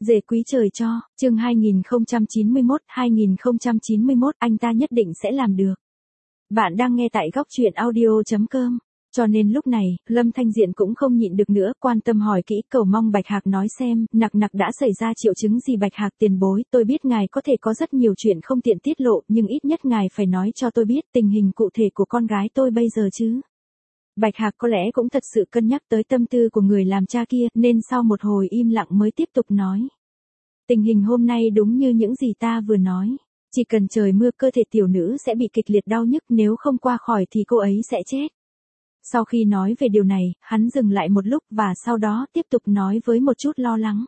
Dề quý trời cho, chương 2091, anh ta nhất định sẽ làm được. Bạn đang nghe tại góc truyện audio.com. Cho nên lúc này, Lâm Thanh Diện cũng không nhịn được nữa, quan tâm hỏi kỹ, cầu mong Bạch Hạc nói xem, nặc đã xảy ra triệu chứng gì. Bạch Hạc tiền bối, tôi biết ngài có thể có rất nhiều chuyện không tiện tiết lộ, nhưng ít nhất ngài phải nói cho tôi biết tình hình cụ thể của con gái tôi bây giờ chứ. Bạch Hạc có lẽ cũng thật sự cân nhắc tới tâm tư của người làm cha kia, nên sau một hồi im lặng mới tiếp tục nói. Tình hình hôm nay đúng như những gì ta vừa nói. Chỉ cần trời mưa cơ thể tiểu nữ sẽ bị kịch liệt đau nhức, nếu không qua khỏi thì cô ấy sẽ chết. Sau khi nói về điều này, hắn dừng lại một lúc và sau đó tiếp tục nói với một chút lo lắng.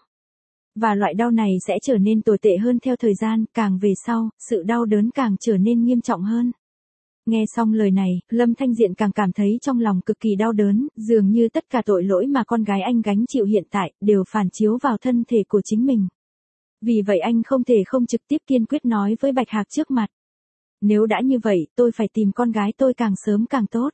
Và loại đau này sẽ trở nên tồi tệ hơn theo thời gian, càng về sau, sự đau đớn càng trở nên nghiêm trọng hơn. Nghe xong lời này, Lâm Thanh Diện càng cảm thấy trong lòng cực kỳ đau đớn, dường như tất cả tội lỗi mà con gái anh gánh chịu hiện tại, đều phản chiếu vào thân thể của chính mình. Vì vậy anh không thể không trực tiếp kiên quyết nói với Bạch Hạc trước mặt. Nếu đã như vậy, tôi phải tìm con gái tôi càng sớm càng tốt.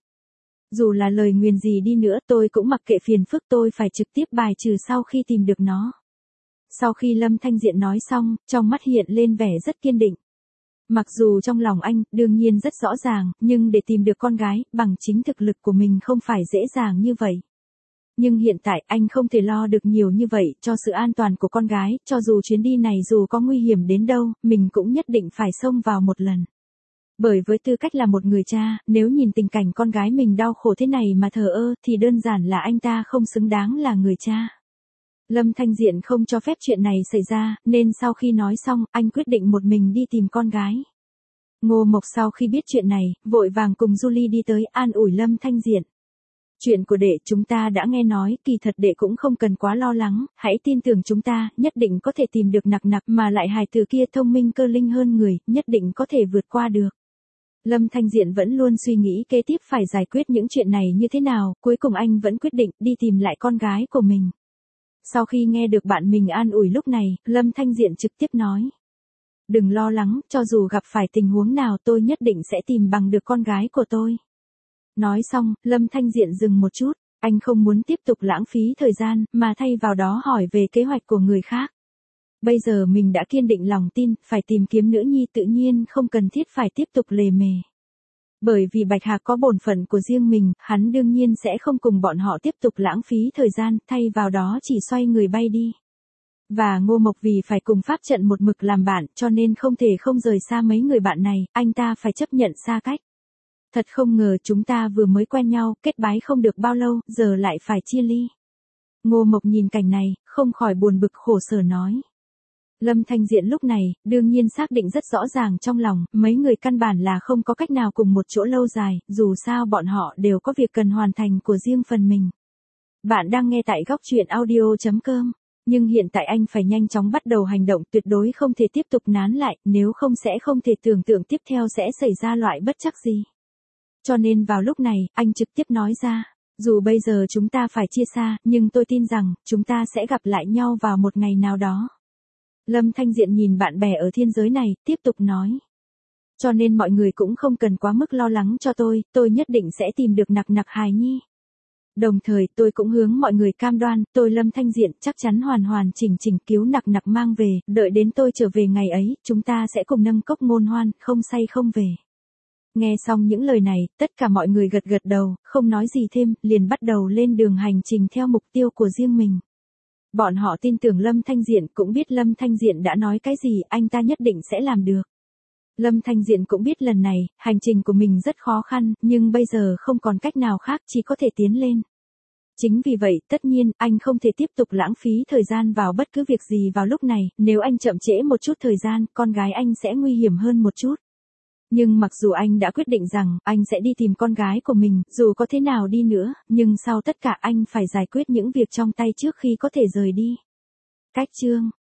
Dù là lời nguyền gì đi nữa, tôi cũng mặc kệ phiền phức, tôi phải trực tiếp bài trừ sau khi tìm được nó. Sau khi Lâm Thanh Diện nói xong, trong mắt hiện lên vẻ rất kiên định. Mặc dù trong lòng anh, đương nhiên rất rõ ràng, nhưng để tìm được con gái, bằng chính thực lực của mình không phải dễ dàng như vậy. Nhưng hiện tại anh không thể lo được nhiều như vậy cho sự an toàn của con gái, cho dù chuyến đi này dù có nguy hiểm đến đâu, mình cũng nhất định phải xông vào một lần. Bởi với tư cách là một người cha, nếu nhìn tình cảnh con gái mình đau khổ thế này mà thờ ơ, thì đơn giản là anh ta không xứng đáng là người cha. Lâm Thanh Diện không cho phép chuyện này xảy ra, nên sau khi nói xong, anh quyết định một mình đi tìm con gái. Ngô Mộc sau khi biết chuyện này, vội vàng cùng Julie đi tới an ủi Lâm Thanh Diện. Chuyện của đệ chúng ta đã nghe nói, kỳ thật đệ cũng không cần quá lo lắng, hãy tin tưởng chúng ta, nhất định có thể tìm được nặc mà lại hài tử kia thông minh cơ linh hơn người, nhất định có thể vượt qua được. Lâm Thanh Diện vẫn luôn suy nghĩ kế tiếp phải giải quyết những chuyện này như thế nào, cuối cùng anh vẫn quyết định đi tìm lại con gái của mình. Sau khi nghe được bạn mình an ủi lúc này, Lâm Thanh Diện trực tiếp nói. Đừng lo lắng, cho dù gặp phải tình huống nào tôi nhất định sẽ tìm bằng được con gái của tôi. Nói xong, Lâm Thanh Diện dừng một chút, anh không muốn tiếp tục lãng phí thời gian, mà thay vào đó hỏi về kế hoạch của người khác. Bây giờ mình đã kiên định lòng tin, phải tìm kiếm nữ nhi tự nhiên không cần thiết phải tiếp tục lề mề. Bởi vì Bạch Hạc có bổn phận của riêng mình, hắn đương nhiên sẽ không cùng bọn họ tiếp tục lãng phí thời gian, thay vào đó chỉ xoay người bay đi. Và Ngô Mộc vì phải cùng pháp trận một mực làm bạn, cho nên không thể không rời xa mấy người bạn này, anh ta phải chấp nhận xa cách. Thật không ngờ chúng ta vừa mới quen nhau, kết bái không được bao lâu, giờ lại phải chia ly. Ngô Mộc nhìn cảnh này, không khỏi buồn bực khổ sở nói. Lâm Thanh Diện lúc này, đương nhiên xác định rất rõ ràng trong lòng, mấy người căn bản là không có cách nào cùng một chỗ lâu dài, dù sao bọn họ đều có việc cần hoàn thành của riêng phần mình. Bạn đang nghe tại góc truyện audio.com, nhưng hiện tại anh phải nhanh chóng bắt đầu hành động, tuyệt đối không thể tiếp tục nán lại, nếu không sẽ không thể tưởng tượng tiếp theo sẽ xảy ra loại bất trắc gì. Cho nên vào lúc này, anh trực tiếp nói ra, dù bây giờ chúng ta phải chia xa, nhưng tôi tin rằng, chúng ta sẽ gặp lại nhau vào một ngày nào đó. Lâm Thanh Diện nhìn bạn bè ở thiên giới này, tiếp tục nói. Cho nên mọi người cũng không cần quá mức lo lắng cho tôi nhất định sẽ tìm được nặc hài nhi. Đồng thời tôi cũng hướng mọi người cam đoan, tôi Lâm Thanh Diện chắc chắn hoàn chỉnh cứu nặc mang về, đợi đến tôi trở về ngày ấy, chúng ta sẽ cùng nâng cốc ngôn hoan, không say không về. Nghe xong những lời này, tất cả mọi người gật đầu, không nói gì thêm, liền bắt đầu lên đường hành trình theo mục tiêu của riêng mình. Bọn họ tin tưởng Lâm Thanh Diện, cũng biết Lâm Thanh Diện đã nói cái gì, anh ta nhất định sẽ làm được. Lâm Thanh Diện cũng biết lần này, hành trình của mình rất khó khăn, nhưng bây giờ không còn cách nào khác, chỉ có thể tiến lên. Chính vì vậy, tất nhiên, anh không thể tiếp tục lãng phí thời gian vào bất cứ việc gì vào lúc này, nếu anh chậm trễ một chút thời gian, con gái anh sẽ nguy hiểm hơn một chút. Nhưng mặc dù anh đã quyết định rằng, anh sẽ đi tìm con gái của mình, dù có thế nào đi nữa, nhưng sau tất cả anh phải giải quyết những việc trong tay trước khi có thể rời đi. Cách chương